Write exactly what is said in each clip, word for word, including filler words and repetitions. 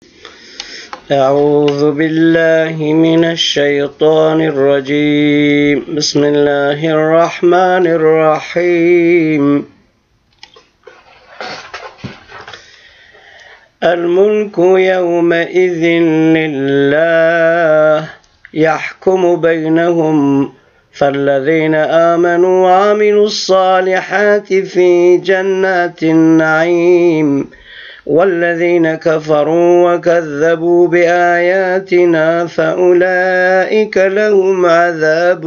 أعوذ بالله من الشيطان الرجيم بسم الله الرحمن الرحيم الملك يومئذ لله يحكم بينهم فالذين آمنوا وعملوا الصالحات في جنات النعيم والذين كفروا وكذبوا بآياتنا فأولئك لهم عذاب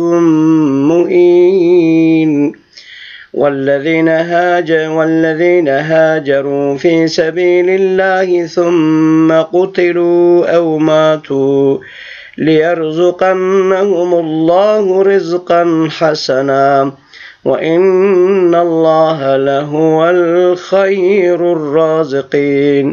مهين والذين هاجروا والذين هاجروا في سبيل الله ثم قتلوا أو ماتوا ليرزقنهم الله رزقا حسنا وإن الله لهو الخير الرازقين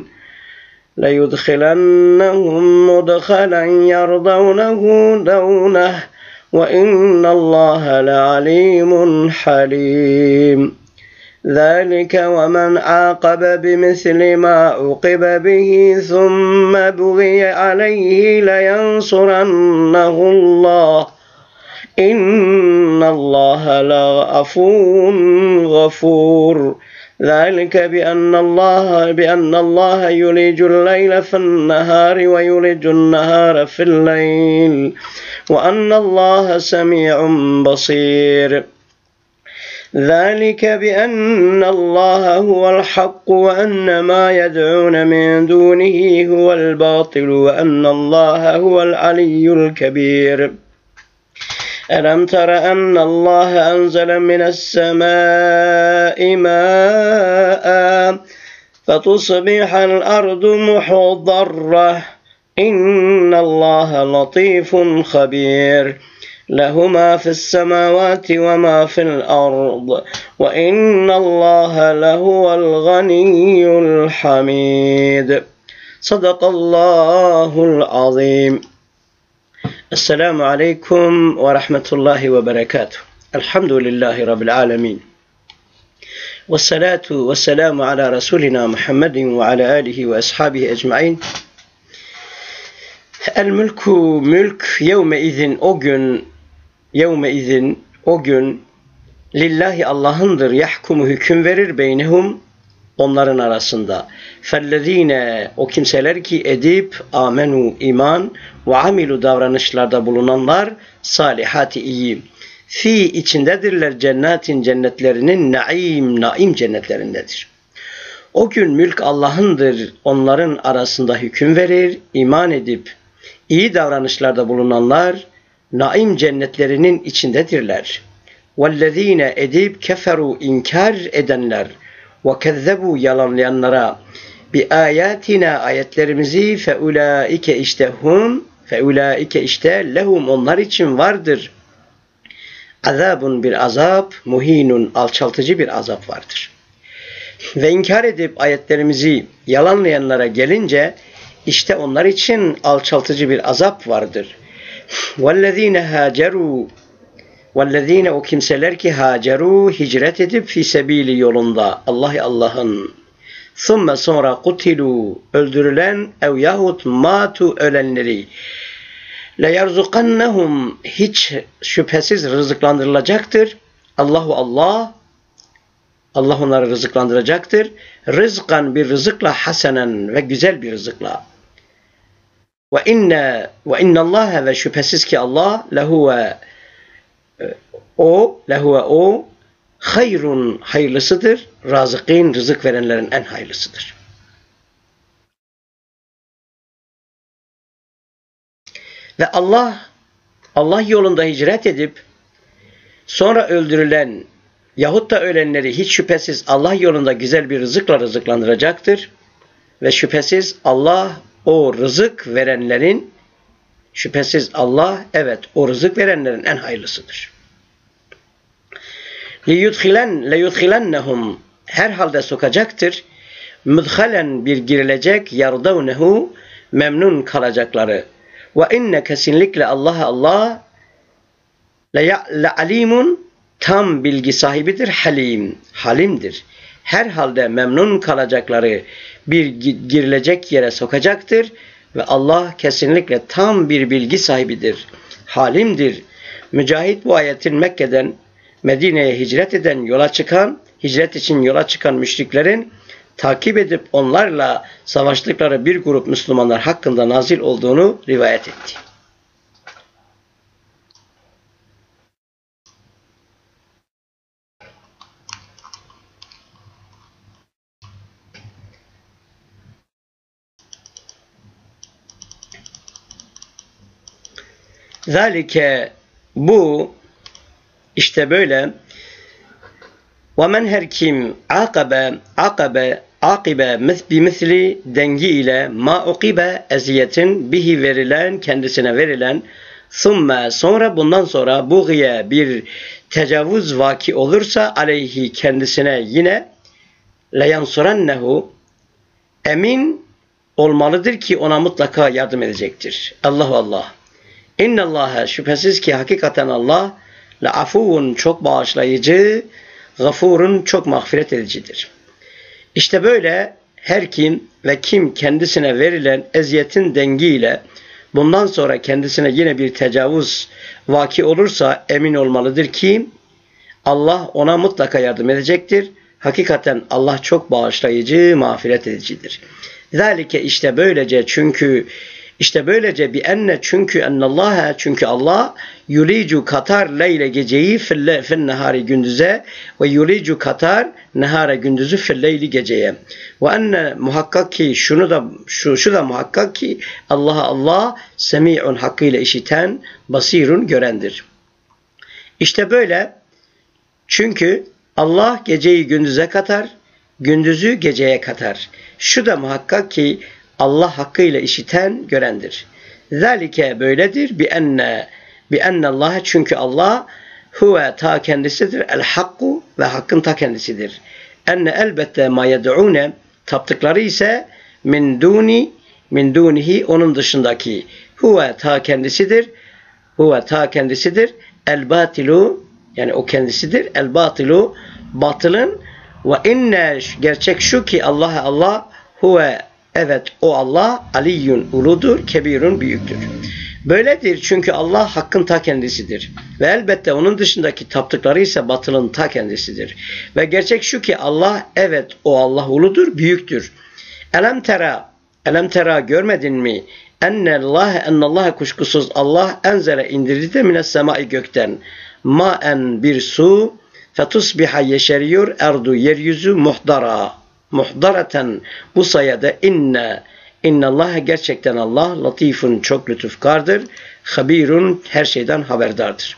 ليدخلنهم مدخلا يرضونه دونه وإن الله لعليم حليم ذلك ومن عاقب بمثل ما عوقب به ثم بغي عليه لينصرنه الله إن الله لعفو غفور ذلك بأن الله بأن الله يولج الليل في النهار ويولج النهار في الليل وأن الله سميع بصير ذلك بأن الله هو الحق وأن ما يدعون من دونه هو الباطل وأن الله هو العلي الكبير ألم تر أن الله أنزل من السماء ماء فتصبح الأرض مخضرة إن الله لطيف خبير له ما في السماوات وما في الأرض وإن الله لهو الغني الحميد صدق الله العظيم. Esselamu Aleyküm ve Rahmetullahi ve Berekatuhu. Elhamdülillahi Rabbil Alemin. Ve salatu ve selamu ala Resulina Muhammedin ve ala alihi ve ashabihi ecmain. El mülku mülk yevme izin o gün yevme izin o gün lillahi Allah'ındır, yahkumu hüküm verir beynehum onların arasında. Fellezine o kimseler ki edip amenu iman ve amilu davranışlarda bulunanlar salihati iyi. Fi içindedirler cennetin cennetlerinin naim naim cennetlerindedir. O gün mülk Allah'ındır, onların arasında hüküm verir, iman edip iyi davranışlarda bulunanlar naim cennetlerinin içindedirler. Vellezine edip keferu inkar edenler ve kezzebu yalanlayanlara bi ayatina ayetlerimizi fe ulaike işte hum fe ulaike işte lehum onlar için vardır. Azabun bir azap, muhinun alçaltıcı bir azap vardır. Ve inkar edip ayetlerimizi yalanlayanlara gelince işte onlar için alçaltıcı bir azap vardır. Vellezine haceru vellezine o kimseler ki haceru hicret edip fi sebili yolunda Allah Allah'ın thumme sonra kutilu öldürülen ev yahut matu ölenleri le yerzukannahum hiç şüphesiz rızıklandırılacaktır. Allahu Allah Allah onları rızıklandıracaktır. Rızkan bir rızıkla hasenen ve güzel bir rızıkla. Ve inne ve innallaha ve şüphesiz ki Allah lehuve o lehuve o hayrun hayırlısıdır. Razıkîn rızık verenlerin en hayırlısıdır. Ve Allah Allah yolunda hicret edip sonra öldürülen yahut da ölenleri hiç şüphesiz Allah yolunda güzel bir rızıkla rızıklandıracaktır. Ve şüphesiz Allah o rızık verenlerin şüphesiz Allah evet o rızık verenlerin en hayırlısıdır. liyudhilen leyudhilennehum herhalde sokacaktır. Mudhalen bir girilecek yardavnehu memnun kalacakları. Ve inne kesinlikle Allah Allah le alimun tam bilgi sahibidir, halim halimdir. herhalde memnun kalacakları bir girilecek yere sokacaktır ve Allah kesinlikle tam bir bilgi sahibidir, halimdir. Mücahit bu ayetin Mekke'den Medine'ye hicret eden, yola çıkan, hicret için yola çıkan müşriklerin takip edip onlarla savaştıkları bir grup Müslümanlar hakkında nazil olduğunu rivayet etti. Zalike, bu işte böyle. وَمَنْ her kim akabe akabe akibe bimisli dengi ile ma ukibe eziyetin bihi verilen, kendisine verilen, thumme sonra bundan sonra buğye bir tecavüz vaki olursa aleyhi kendisine yine leyansurannehu emin olmalıdır ki ona mutlaka yardım edecektir. Allahu Allah. İnnallâhe şüphesiz ki hakikaten Allah le'afuvun çok bağışlayıcı, gafurun çok mağfiret edicidir. İşte böyle her kim ve kim kendisine verilen eziyetin dengiyle bundan sonra kendisine yine bir tecavüz vaki olursa emin olmalıdır ki Allah ona mutlaka yardım edecektir. Hakikaten Allah çok bağışlayıcı, mağfiret edicidir. Zalike işte böylece çünkü İşte böylece bi enne çünkü ennallaha çünkü Allah yulicu katar leyle geceyi fil fil nehari gündüze ve yulicu katar nehara gündüzü fil leyli geceye. Ve enne muhakkak ki şunu da şu şu da muhakkak ki Allah Allah semi'un hakkıyla işiten, basirun görendir. İşte böyle çünkü Allah geceyi gündüze katar, gündüzü geceye katar. Şu da muhakkak ki Allah hakkıyla işiten, görendir. Zalike böyledir bi enne bi enne Allah çünkü Allah huve ta kendisidir el hakku ve hakkın ta kendisidir. Enne elbette ma yed'une taptıkları ise min duni min dunihi onun dışındaki huve ta kendisidir. Huve ta kendisidir el batilu yani o kendisidir el batilu batılın ve inne gerçek şu ki Allah Allah huve evet o Allah aliyyun uludur, kebirun büyüktür. Böyledir çünkü Allah hakkın ta kendisidir. Ve elbette onun dışındaki taptıkları ise batılın ta kendisidir. Ve gerçek şu ki Allah evet o Allah uludur, büyüktür. Elem tera, elem tera görmedin mi? Ennallâhe ennallâhe kuşkusuz Allah enzele indirdi de mines semai gökten. Ma'en bir su fetusbiha yeşeriyor erdu yeryüzü muhdara. Muhdareten bu sayede inne innallâhe gerçekten Allah latifun çok lütufkardır, habirun her şeyden haberdardır.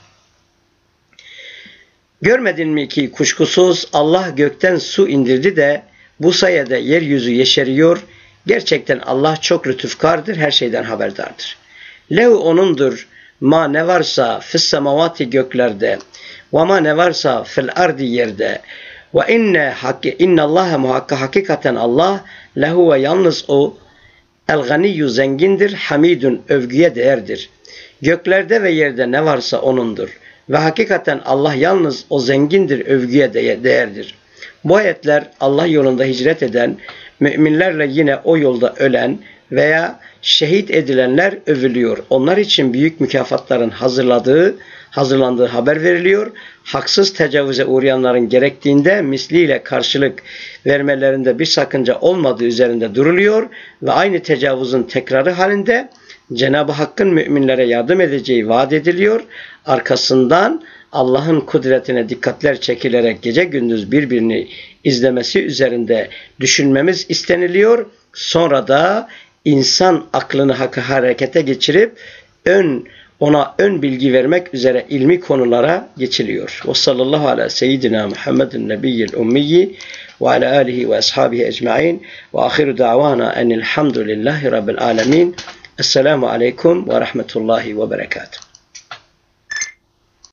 Görmedin mi ki kuşkusuz Allah gökten su indirdi de bu sayede yeryüzü yeşeriyor, gerçekten Allah çok lütufkardır, her şeyden haberdardır. Lehu onundur ma ne varsa fis semavati göklerde ve ma ne varsa fil ardi yerde. Ve inne hakkı innallaha muhakka hakikaten Allah lehu ve yalnız o el ganiyyu zengindir, hamidun övgüye değerdir. Göklerde ve yerde ne varsa onundur. Ve hakikaten Allah yalnız o zengindir, övgüye değerdir. Bu ayetler Allah yolunda hicret eden, müminlerle yine o yolda ölen veya şehit edilenler övülüyor. Onlar için büyük mükafatların hazırladığı, hazırlandığı haber veriliyor. Haksız tecavüze uğrayanların gerektiğinde misliyle karşılık vermelerinde bir sakınca olmadığı üzerinde duruluyor ve aynı tecavüzün tekrarı halinde Cenab-ı Hakk'ın müminlere yardım edeceği vaat ediliyor. Arkasından Allah'ın kudretine dikkatler çekilerek gece gündüz birbirini izlemesi üzerinde düşünmemiz isteniliyor. Sonra da insan aklını harekete geçirip ön ona ön bilgi vermek üzere ilmi konulara geçiliyor. Ve sallallahu ala seyyidina Muhammedin nebiyyil ummiyi ve ala alihi ve ashabihi ecma'in ve ahiru da'vana enilhamdülillahi rabbil alemin. Esselamu aleyküm ve rahmetullahi ve berekatuhu.